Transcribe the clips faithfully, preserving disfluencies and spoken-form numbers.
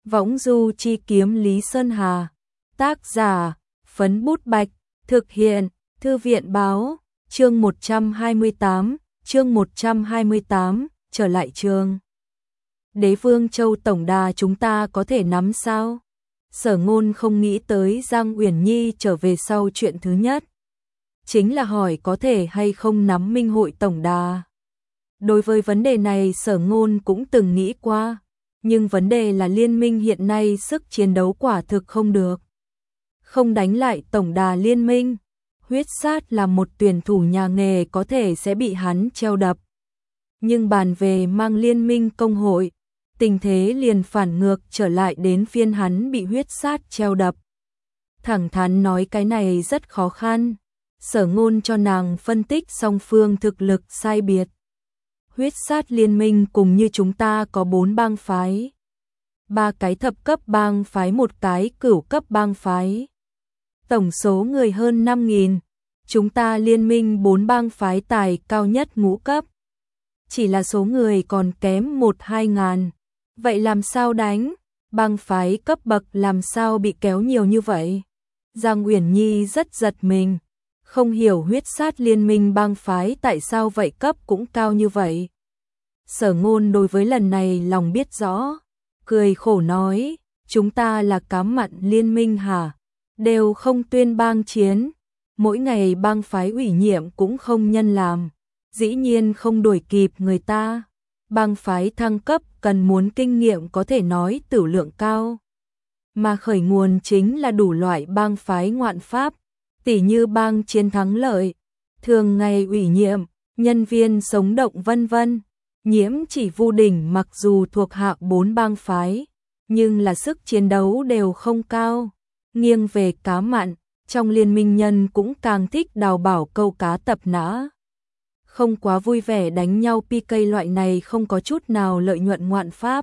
Võng du chi kiếm Lý Sơn Hà. Tác giả, Phấn Bút Bạch. Thực hiện, Thư viện Báo. Chương một trăm hai mươi tám, chương một trăm hai mươi tám, trở lại trường. Đế Vương Châu tổng đà chúng ta có thể nắm sao? Sở Ngôn không nghĩ tới Giang Uyển Nhi trở về sau chuyện thứ nhất chính là hỏi có thể hay không nắm Minh hội tổng đà. Đối với vấn đề này Sở Ngôn cũng từng nghĩ qua, nhưng vấn đề là liên minh hiện nay sức chiến đấu quả thực không được. Không đánh lại tổng đà liên minh, huyết sát là một tuyển thủ nhà nghề có thể sẽ bị hắn treo đập. Nhưng bàn về mang liên minh công hội, tình thế liền phản ngược trở lại đến phiên hắn bị huyết sát treo đập. Thẳng thắn nói cái này rất khó khăn. Sở Ngôn cho nàng phân tích song phương thực lực sai biệt. Huyết sát liên minh cùng như chúng ta có bốn bang phái. Ba cái thập cấp bang phái, một cái cửu cấp bang phái. Tổng số người hơn năm nghìn. Chúng ta liên minh bốn bang phái tài cao nhất ngũ cấp. Chỉ là số người còn kém một hai ngàn. Vậy làm sao đánh? Bang phái cấp bậc làm sao bị kéo nhiều như vậy? Giang Uyển Nhi rất giật mình. Không hiểu huyết sát liên minh bang phái tại sao vậy cấp cũng cao như vậy. Sở Ngôn đối với lần này lòng biết rõ. Cười khổ nói, chúng ta là cá mặn liên minh hả? Đều không tuyên bang chiến. Mỗi ngày bang phái ủy nhiệm cũng không nhân làm. Dĩ nhiên không đuổi kịp người ta. Bang phái thăng cấp cần muốn kinh nghiệm có thể nói tửu lượng cao. Mà khởi nguồn chính là đủ loại bang phái ngoạn pháp. Tỉ như bang chiến thắng lợi, thường ngày ủy nhiệm, nhân viên sống động vân vân. Nhiễm chỉ Vu Đỉnh mặc dù thuộc hạ bốn bang phái, nhưng là sức chiến đấu đều không cao. Nghiêng về cá mặn, trong liên minh nhân cũng càng thích đào bảo câu cá tập nã. Không quá vui vẻ đánh nhau pê ca loại này không có chút nào lợi nhuận ngoạn pháp.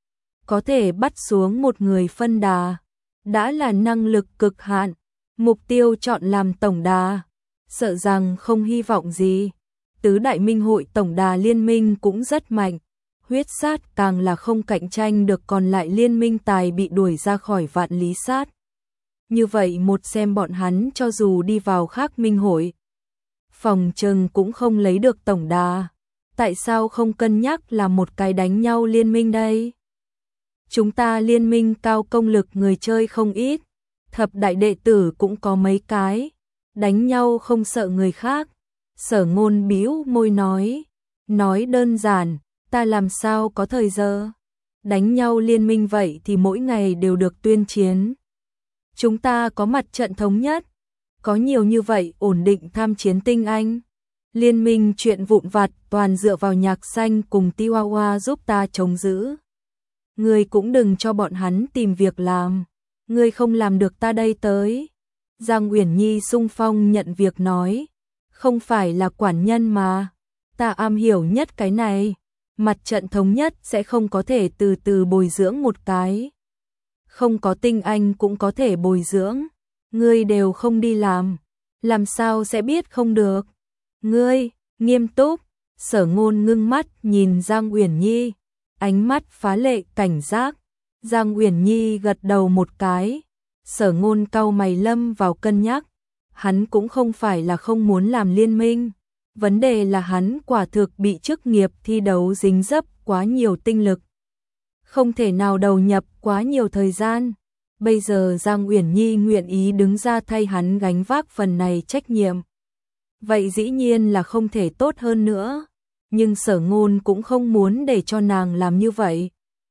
Có thể bắt xuống một người phân đà, đã là năng lực cực hạn. Mục tiêu chọn làm tổng đà, sợ rằng không hy vọng gì. Tứ đại minh hội tổng đà liên minh cũng rất mạnh, huyết sát càng là không cạnh tranh được, còn lại liên minh tài bị đuổi ra khỏi vạn lý sát. Như vậy một xem bọn hắn cho dù đi vào khác minh hội, phòng trừng cũng không lấy được tổng đà. Tại sao không cân nhắc là một cái đánh nhau liên minh đây? Chúng ta liên minh cao công lực người chơi không ít. Thập đại đệ tử cũng có mấy cái, đánh nhau không sợ người khác. Sở Ngôn bĩu môi nói, nói đơn giản, ta làm sao có thời giờ. Đánh nhau liên minh vậy thì mỗi ngày đều được tuyên chiến. Chúng ta có mặt trận thống nhất, có nhiều như vậy ổn định tham chiến tinh anh. Liên minh chuyện vụn vặt toàn dựa vào Nhạc Xanh cùng Tiwawa giúp ta chống giữ. Người cũng đừng cho bọn hắn tìm việc làm. Ngươi không làm được ta đây tới. Giang Uyển Nhi xung phong nhận việc nói, không phải là quản nhân mà, ta am hiểu nhất cái này. Mặt trận thống nhất sẽ không có thể từ từ bồi dưỡng một cái. Không có tinh anh cũng có thể bồi dưỡng. Ngươi đều không đi làm, làm sao sẽ biết không được. Ngươi, nghiêm túc. Sở Ngôn ngưng mắt nhìn Giang Uyển Nhi, ánh mắt phá lệ cảnh giác. Giang Uyển Nhi gật đầu một cái. Sở Ngôn cau mày lâm vào cân nhắc. Hắn cũng không phải là không muốn làm liên minh. Vấn đề là hắn quả thực bị chức nghiệp thi đấu dính dấp quá nhiều tinh lực. Không thể nào đầu nhập quá nhiều thời gian. Bây giờ Giang Uyển Nhi nguyện ý đứng ra thay hắn gánh vác phần này trách nhiệm. Vậy dĩ nhiên là không thể tốt hơn nữa. Nhưng Sở Ngôn cũng không muốn để cho nàng làm như vậy.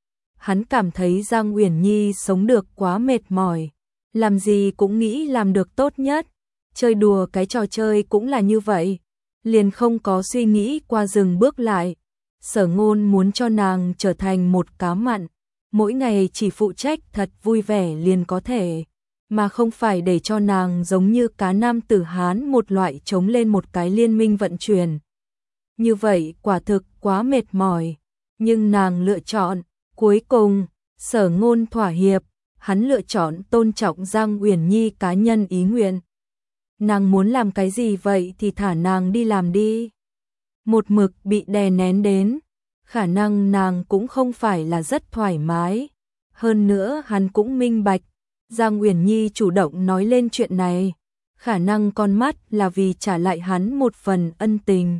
Hắn cảm thấy Giang Uyển Nhi sống được quá mệt mỏi, làm gì cũng nghĩ làm được tốt nhất, chơi đùa cái trò chơi cũng là như vậy, liền không có suy nghĩ qua dừng bước lại. Sở Ngôn muốn cho nàng trở thành một cá mặn, mỗi ngày chỉ phụ trách thật vui vẻ liền có thể, mà không phải để cho nàng giống như cá nam tử Hán một loại chống lên một cái liên minh vận chuyển. Như vậy quả thực quá mệt mỏi, nhưng nàng lựa chọn. Cuối cùng, Sở Ngôn thỏa hiệp, hắn lựa chọn tôn trọng Giang Uyển Nhi cá nhân ý nguyện. Nàng muốn làm cái gì vậy thì thả nàng đi làm đi. Một mực bị đè nén đến, khả năng nàng cũng không phải là rất thoải mái. Hơn nữa hắn cũng minh bạch, Giang Uyển Nhi chủ động nói lên chuyện này, khả năng con mắt là vì trả lại hắn một phần ân tình.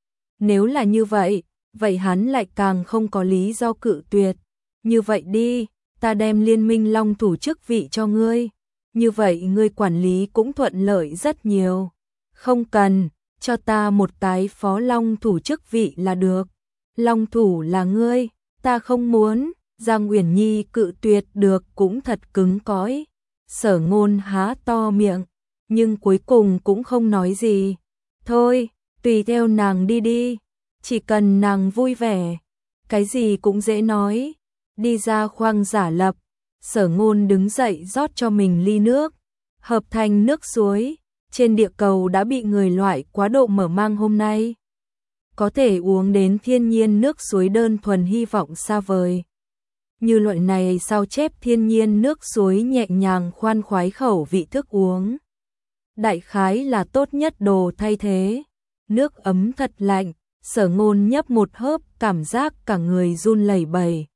Nếu là như vậy, vậy hắn lại càng không có lý do cự tuyệt. Như vậy đi, ta đem Liên Minh Long thủ chức vị cho ngươi. Như vậy ngươi quản lý cũng thuận lợi rất nhiều. Không cần, cho ta một cái phó Long thủ chức vị là được. Long thủ là ngươi, ta không muốn. Giang Uyển Nhi cự tuyệt được cũng thật cứng cỏi. Sở Ngôn há to miệng, nhưng cuối cùng cũng không nói gì. Thôi, tùy theo nàng đi đi, chỉ cần nàng vui vẻ, cái gì cũng dễ nói. Đi ra khoang giả lập, Sở Ngôn đứng dậy rót cho mình ly nước, hợp thành nước suối. Trên địa cầu đã bị người loại quá độ mở mang hôm nay. Có thể uống đến thiên nhiên nước suối đơn thuần hy vọng xa vời. Như loại này sao chép thiên nhiên nước suối nhẹ nhàng khoan khoái khẩu vị thức uống. Đại khái là tốt nhất đồ thay thế. Nước ấm thật lạnh, Sở Ngôn nhấp một hớp cảm giác cả người run lẩy bẩy.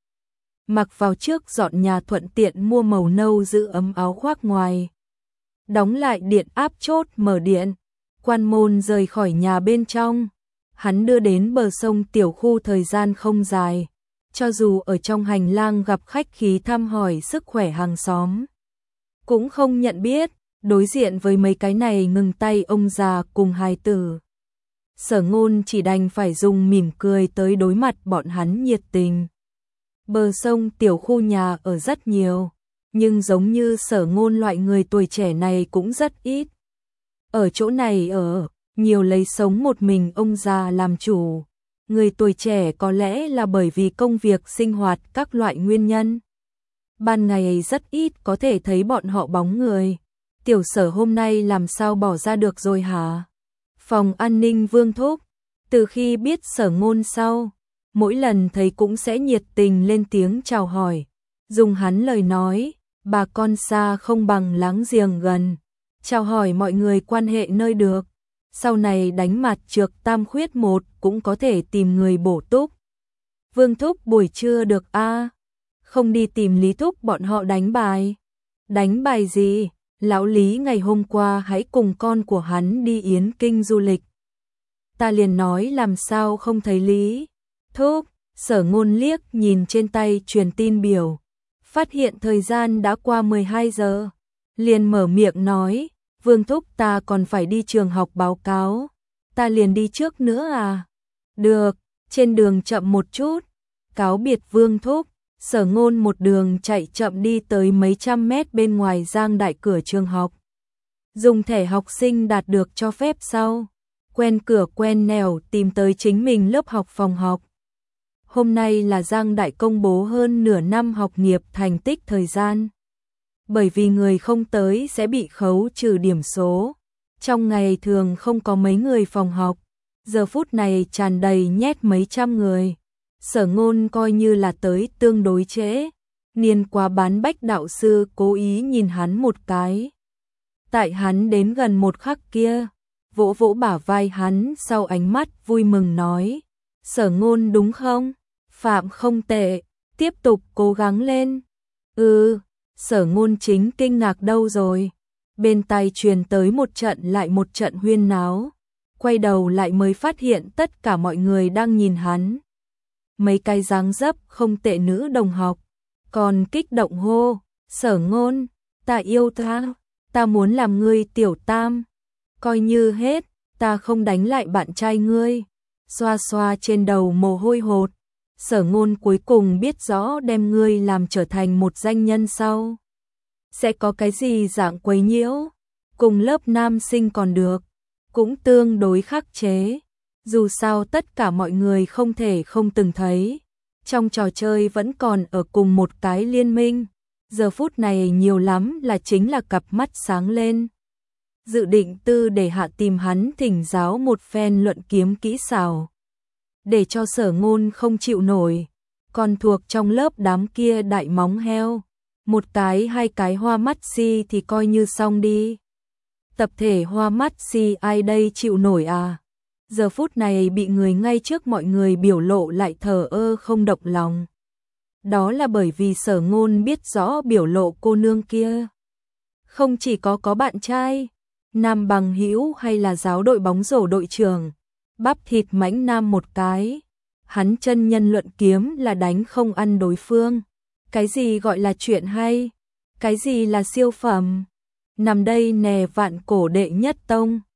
Mặc vào trước dọn nhà thuận tiện mua màu nâu giữ ấm áo khoác ngoài. Đóng lại điện áp chốt mở điện, quan môn rời khỏi nhà bên trong. Hắn đưa đến bờ sông tiểu khu thời gian không dài. Cho dù ở trong hành lang gặp khách khí thăm hỏi sức khỏe hàng xóm, cũng không nhận biết, đối diện với mấy cái này ngừng tay ông già cùng hài tử. Sở Ngôn chỉ đành phải dùng mỉm cười tới đối mặt bọn hắn nhiệt tình. Bờ sông tiểu khu nhà ở rất nhiều, nhưng giống như Sở Ngôn loại người tuổi trẻ này cũng rất ít. Ở chỗ này ở, nhiều lấy sống một mình ông già làm chủ. Người tuổi trẻ có lẽ là bởi vì công việc sinh hoạt các loại nguyên nhân. Ban ngày rất ít có thể thấy bọn họ bóng người. Tiểu Sở hôm nay làm sao bỏ ra được rồi hả? Phòng an ninh Vương Thúc, từ khi biết Sở Ngôn sau, mỗi lần thấy cũng sẽ nhiệt tình lên tiếng chào hỏi. Dùng hắn lời nói, bà con xa không bằng láng giềng gần. Chào hỏi mọi người quan hệ nơi được. Sau này đánh mặt trược tam khuyết một cũng có thể tìm người bổ túc. Vương Thúc buổi trưa được a à? Không đi tìm Lý Thúc bọn họ đánh bài. Đánh bài gì? Lão Lý ngày hôm qua hãy cùng con của hắn đi Yến Kinh du lịch. Ta liền nói làm sao không thấy Lý Thúc. Sở Ngôn liếc nhìn trên tay truyền tin biểu, phát hiện thời gian đã qua mười hai giờ. Liền mở miệng nói, Vương Thúc ta còn phải đi trường học báo cáo, ta liền đi trước nữa à? Được, trên đường chậm một chút. Cáo biệt Vương Thúc, Sở Ngôn một đường chạy chậm đi tới mấy trăm mét bên ngoài Giang Đại cửa trường học. Dùng thẻ học sinh đạt được cho phép sau, quen cửa quen nẻo tìm tới chính mình lớp học phòng học. Hôm nay là Giang Đại công bố hơn nửa năm học nghiệp thành tích thời gian. Bởi vì người không tới sẽ bị khấu trừ điểm số. Trong ngày thường không có mấy người phòng học, giờ phút này tràn đầy nhét mấy trăm người. Sở Ngôn coi như là tới tương đối trễ. Niên quá bán bách đạo sư cố ý nhìn hắn một cái. Tại hắn đến gần một khắc kia, vỗ vỗ bả vai hắn sau ánh mắt vui mừng nói. Sở Ngôn đúng không? Phạm không tệ, tiếp tục cố gắng lên. Ừ, Sở Ngôn chính kinh ngạc đâu rồi. Bên tai truyền tới một trận lại một trận huyên náo. Quay đầu lại mới phát hiện tất cả mọi người đang nhìn hắn. Mấy cái dáng dấp không tệ nữ đồng học, còn kích động hô, Sở Ngôn, ta yêu ta, ta muốn làm ngươi tiểu tam. Coi như hết, ta không đánh lại bạn trai ngươi. Xoa xoa trên đầu mồ hôi hột. Sở Ngôn cuối cùng biết rõ đem ngươi làm trở thành một danh nhân sau. Sẽ có cái gì dạng quấy nhiễu, cùng lớp nam sinh còn được, cũng tương đối khắc chế. Dù sao tất cả mọi người không thể không từng thấy. Trong trò chơi vẫn còn ở cùng một cái liên minh. Giờ phút này nhiều lắm là chính là cặp mắt sáng lên. Dự định tư để hạ tìm hắn thỉnh giáo một phen luận kiếm kỹ xảo. Để cho Sở Ngôn không chịu nổi. Còn thuộc trong lớp đám kia đại móng heo. Một cái hai cái hoa mắt si thì coi như xong đi. Tập thể hoa mắt si ai đây chịu nổi à? Giờ phút này bị người ngay trước mọi người biểu lộ lại thờ ơ không động lòng. Đó là bởi vì Sở Ngôn biết rõ biểu lộ cô nương kia. Không chỉ có có bạn trai, nam bằng hữu hay là giáo đội bóng rổ đội trưởng, bắp thịt mãnh nam một cái. Hắn chân nhân luận kiếm là đánh không ăn đối phương. Cái gì gọi là chuyện hay? Cái gì là siêu phẩm? Nằm đây nè vạn cổ đệ nhất tông.